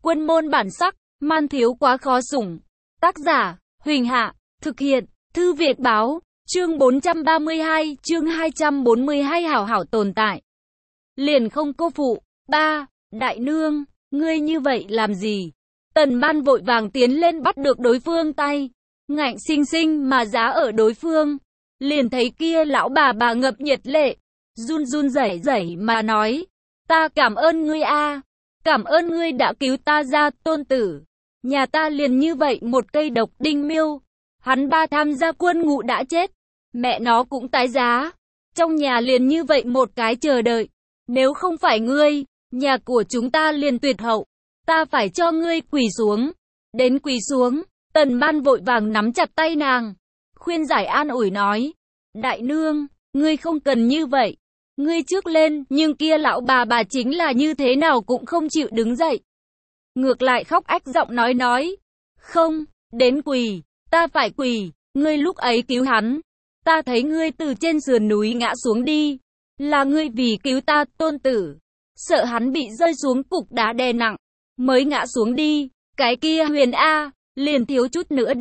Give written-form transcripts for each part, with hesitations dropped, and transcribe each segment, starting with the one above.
Quân môn bản sắc, man thiếu quá khó sủng. Tác giả, Huỳnh Hạ, thực hiện, Thư Việt Báo, chương 432, chương 242 hảo hảo tồn tại. Liền không cô phụ. 3. Đại nương, ngươi như vậy làm gì? Tần Ban vội vàng tiến lên bắt được đối phương tay, ngạnh xinh xinh mà giá ở đối phương. Liền thấy kia lão bà ngập nhiệt lệ, run run rẩy rẩy mà nói, ta cảm ơn ngươi a, cảm ơn ngươi đã cứu ta ra, tôn tử. Nhà ta liền như vậy một cây độc đinh miêu, hắn ba tham gia quân ngũ đã chết, mẹ nó cũng tái giá. Trong nhà liền như vậy một cái chờ đợi, nếu không phải ngươi, nhà của chúng ta liền tuyệt hậu, ta phải cho ngươi quỳ xuống. Đến quỳ xuống, Tần Ban vội vàng nắm chặt tay nàng, khuyên giải an ủi nói, đại nương, ngươi không cần như vậy, ngươi trước lên. Nhưng kia lão bà chính là như thế nào cũng không chịu đứng dậy, ngược lại khóc ách giọng nói, không, đến quỳ, ta phải quỳ, ngươi lúc ấy cứu hắn, ta thấy ngươi từ trên sườn núi ngã xuống đi, là ngươi vì cứu ta, tôn tử, sợ hắn bị rơi xuống cục đá đè nặng, mới ngã xuống đi, cái kia Huyền A, liền thiếu chút nữa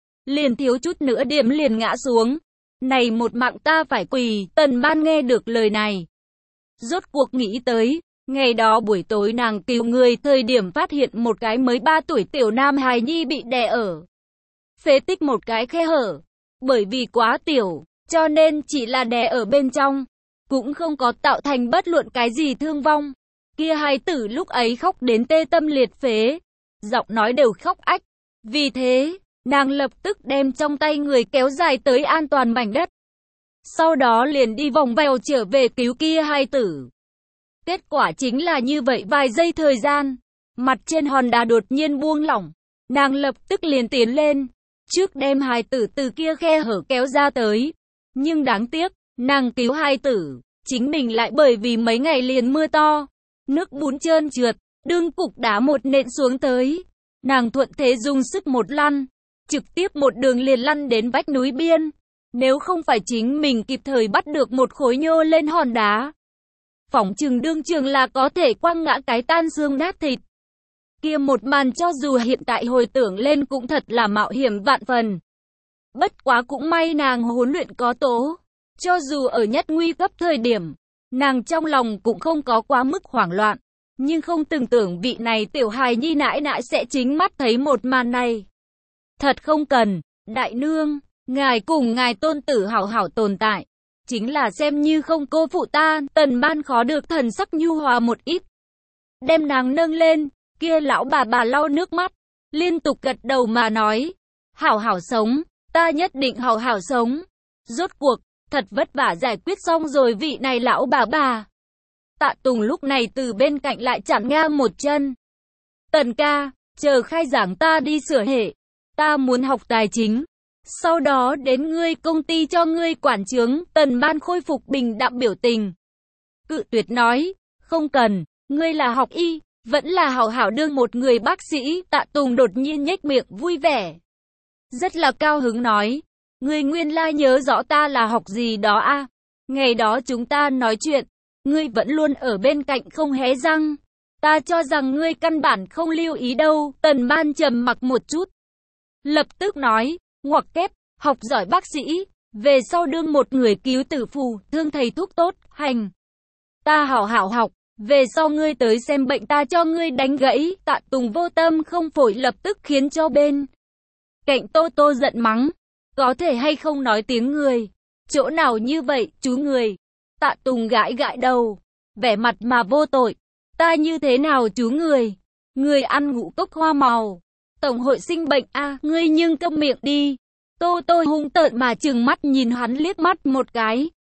điểm liền ngã xuống, này một mạng ta phải quỳ. Tần Ban nghe được lời này, rốt cuộc nghĩ tới, ngày đó buổi tối nàng cứu người thời điểm phát hiện một cái mới 3 tuổi tiểu nam hài nhi bị đè ở phế tích một cái khe hở, bởi vì quá tiểu, cho nên chỉ là đè ở bên trong, cũng không có tạo thành bất luận cái gì thương vong. Kia hài tử lúc ấy khóc đến tê tâm liệt phế, giọng nói đều khóc ách. Vì thế, nàng lập tức đem trong tay người kéo dài tới an toàn mảnh đất. Sau đó liền đi vòng vèo trở về cứu kia hài tử. Kết quả chính là như vậy, vài giây thời gian, mặt trên hòn đá đột nhiên buông lỏng, nàng lập tức liền tiến lên, trước đem hài tử từ kia khe hở kéo ra tới. Nhưng đáng tiếc, nàng cứu hài tử, chính mình lại bởi vì mấy ngày liền mưa to, nước bùn trơn trượt, đương cục đá một nện xuống tới. Nàng thuận thế dùng sức một lăn, trực tiếp một đường liền lăn đến vách núi biên. Nếu không phải chính mình kịp thời bắt được một khối nhô lên hòn đá, phỏng chừng đương trường là có thể quăng ngã cái tan xương nát thịt. Kia một màn cho dù hiện tại hồi tưởng lên cũng thật là mạo hiểm vạn phần. Bất quá cũng may nàng huấn luyện có tố, cho dù ở nhất nguy cấp thời điểm, nàng trong lòng cũng không có quá mức hoảng loạn. Nhưng không từng tưởng vị này tiểu hài nhi nãi nãi sẽ chính mắt thấy một màn này. Thật không cần, đại nương, ngài cùng ngài tôn tử hảo hảo tồn tại, chính là xem như không cô phụ ta. Tần Ban khó được thần sắc nhu hòa một ít, đem nàng nâng lên. Kia lão bà lau nước mắt, liên tục gật đầu mà nói, hảo hảo sống, ta nhất định hảo hảo sống. Rốt cuộc, thật vất vả giải quyết xong rồi vị này lão bà. Tạ Tùng lúc này từ bên cạnh lại chặn ngang một chân. Tần ca, chờ khai giảng ta đi sửa hệ, ta muốn học tài chính, sau đó đến ngươi công ty cho ngươi quản chướng. Tần Ban khôi phục bình đạm biểu tình, cự tuyệt nói, không cần, ngươi là học y, vẫn là hảo hảo đương một người bác sĩ. Tạ Tùng đột nhiên nhếch miệng vui vẻ, rất là cao hứng nói, ngươi nguyên lai nhớ rõ ta là học gì đó a, ngày đó chúng ta nói chuyện, ngươi vẫn luôn ở bên cạnh không hé răng, ta cho rằng ngươi căn bản không lưu ý đâu. Tần Ban trầm mặc một chút, lập tức nói, ngoặc kép, học giỏi bác sĩ, về sau đương một người cứu tử phù, thương thầy thuốc tốt, hành. Ta hảo hảo học, về sau ngươi tới xem bệnh ta cho ngươi đánh gãy. Tạ Tùng vô tâm không phổi lập tức khiến cho bên cạnh Tô giận mắng, có thể hay không nói tiếng người, chỗ nào như vậy, chú người. Tạ Tùng gãi đầu, vẻ mặt mà vô tội, ta như thế nào chú người, người ăn ngũ cốc hoa màu, tổng hội sinh bệnh a, ngươi nhưng câm miệng đi. Tô hung tợn mà trừng mắt nhìn hắn liếc mắt một cái.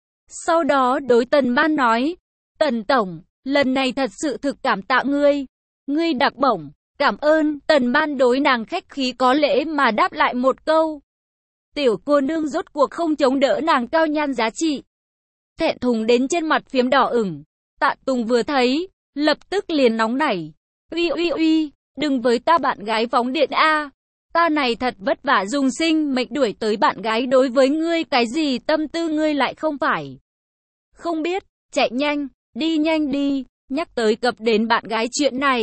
Sau đó đối Tần Ban nói, Tần tổng, lần này thật sự thực cảm tạ ngươi đặc bổng, cảm ơn. Tần Ban đối nàng khách khí có lễ mà đáp lại một câu. Tiểu cô nương rốt cuộc không chống đỡ nàng cao nhan giá trị, thẹn thùng đến trên mặt phiếm đỏ ửng. Tạ Tùng vừa thấy, lập tức liền nóng nảy, uy, đừng với ta bạn gái phóng điện a, ta này thật vất vả dùng sinh mệnh đuổi tới bạn gái, đối với ngươi cái gì tâm tư ngươi lại không phải không biết, chạy nhanh đi, nhắc tới cập đến bạn gái chuyện này,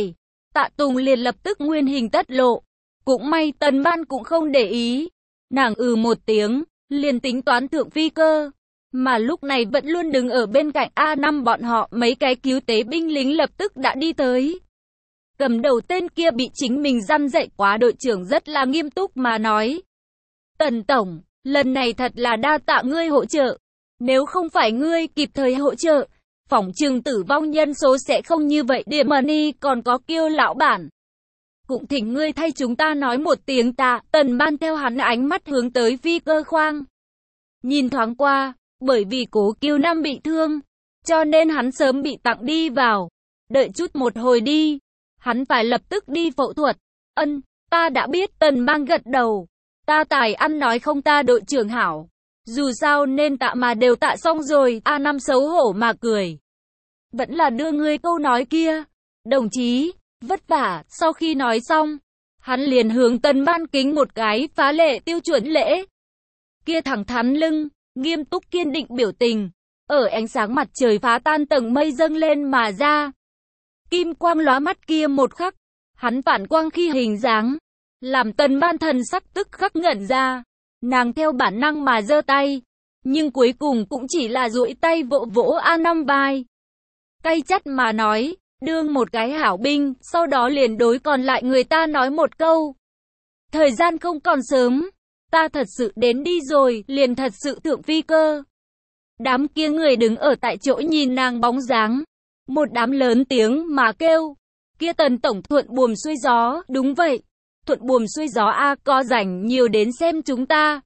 Tạ Tùng liền lập tức nguyên hình tất lộ. Cũng may Tần Ban cũng không để ý. Nàng một tiếng, liền tính toán thượng phi cơ. Mà lúc này vẫn luôn đứng ở bên cạnh A5 bọn họ, mấy cái cứu tế binh lính lập tức đã đi tới. Cầm đầu tên kia bị chính mình răn dạy quá, đội trưởng rất là nghiêm túc mà nói. Tần Tổng, lần này thật là đa tạ ngươi hỗ trợ. Nếu không phải ngươi kịp thời hỗ trợ, phỏng chừng tử vong nhân số sẽ không như vậy. Địa Money còn có Kiêu lão bản. Cũng thỉnh ngươi thay chúng ta nói một tiếng tạ. Tần Ban theo hắn ánh mắt hướng tới phi cơ khoang. Nhìn thoáng qua, bởi vì Cố Kiêu Nam bị thương, cho nên hắn sớm bị tặng đi vào. Đợi chút một hồi đi, hắn phải lập tức đi phẫu thuật. Ta đã biết. Tần Ban gật đầu. Ta tài ăn nói không ta đội trưởng hảo. Dù sao nên tạ mà đều tạ xong rồi. A5 xấu hổ mà cười. Vẫn là đưa ngươi câu nói kia. Đồng chí, vất vả. Sau khi nói xong, hắn liền hướng Tần Ban kính một cái phá lệ tiêu chuẩn lễ. Kia thẳng thắn lưng, nghiêm túc kiên định biểu tình, ở ánh sáng mặt trời phá tan tầng mây dâng lên mà ra. Kim quang lóa mắt kia một khắc, hắn phản quang khi hình dáng, làm Tần Ban thần sắc tức khắc ngẩn ra. Nàng theo bản năng mà giơ tay, nhưng cuối cùng cũng chỉ là duỗi tay vỗ vỗ A5 vai. Cay chắt mà nói, đương một cái hảo binh, sau đó liền đối còn lại người ta nói một câu. Thời gian không còn sớm, ta thật sự đến đi rồi, liền thật sự thượng phi cơ. Đám kia người đứng ở tại chỗ nhìn nàng bóng dáng. Một đám lớn tiếng mà kêu. Kia Tần Tổng thuận buồm xuôi gió, đúng vậy. Thuận buồm xuôi gió a, có rảnh nhiều đến xem chúng ta.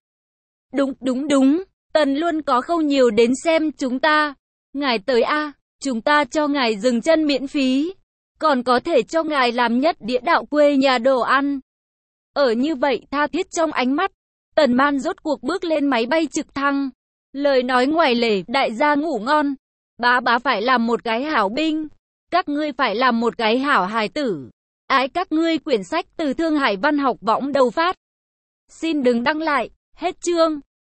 Đúng, Tần luôn có không nhiều đến xem chúng ta. Ngài tới a, chúng ta cho ngài dừng chân miễn phí. Còn có thể cho ngài làm nhất đĩa đạo quê nhà đồ ăn. Ở như vậy tha thiết trong ánh mắt, Tần Ban rốt cuộc bước lên máy bay trực thăng. Lời nói ngoài lề, đại gia ngủ ngon. Bá phải làm một cái hảo binh. Các ngươi phải làm một cái hảo hài tử. Ái các ngươi. Quyển sách từ Thương Hải Văn học võng đầu phát. Xin đừng đăng lại. Hết chương.